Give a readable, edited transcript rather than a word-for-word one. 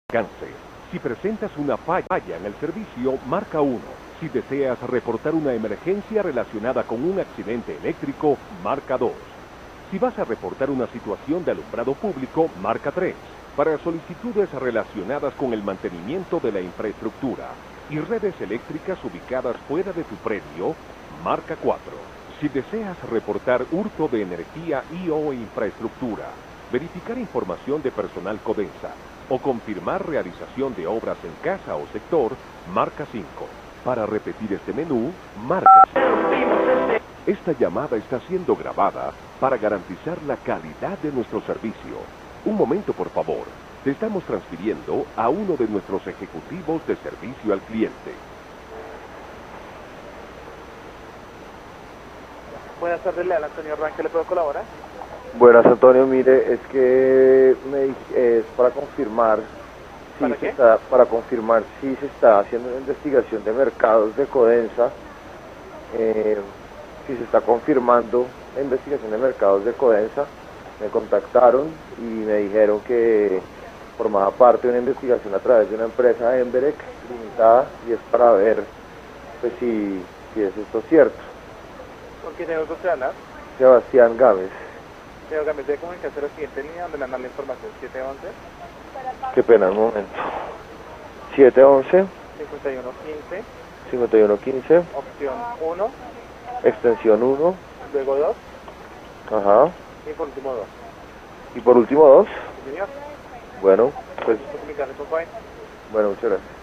alcance. Si presentas una falla en el servicio, marca 1. Si deseas reportar una emergencia relacionada con un accidente eléctrico, marca 2. Si vas a reportar una situación de alumbrado público, marca 3. Para solicitudes relacionadas con el mantenimiento de la infraestructura y redes eléctricas ubicadas fuera de tu predio, marca 4. Si deseas reportar hurto de energía y/o infraestructura, verificar información de personal Codensa o confirmar realización de obras en casa o sector, marca 5. Para repetir este menú, marca 6. Esta llamada está siendo grabada para garantizar la calidad de nuestro servicio. Un momento, por favor. Te estamos transfiriendo a uno de nuestros ejecutivos de servicio al cliente. Buenas tardes, le habla Antonio Rank, ¿le puedo colaborar? Buenas, Antonio, mire, es que es para confirmar si ¿Para se qué? está, para confirmar si se está haciendo una investigación de mercados de Codensa, si se está confirmando la investigación de mercados de Codensa. Me contactaron y me dijeron que formaba parte de una investigación a través de una empresa Emberec limitada, y es para ver pues si es esto cierto. ¿Con quién tengo que hablar? Sebastián Gámez. Señor Gámez, debe comunicarse a la siguiente línea donde le dan la información: 711 Qué pena, un momento. 711 5115 5115 opción 1, extensión 1, luego 2 ajá, y por último 2. y por último 2. Sí, señor. Bueno, pues, ¿Puedo comunicarle, por favor? bueno, muchas gracias.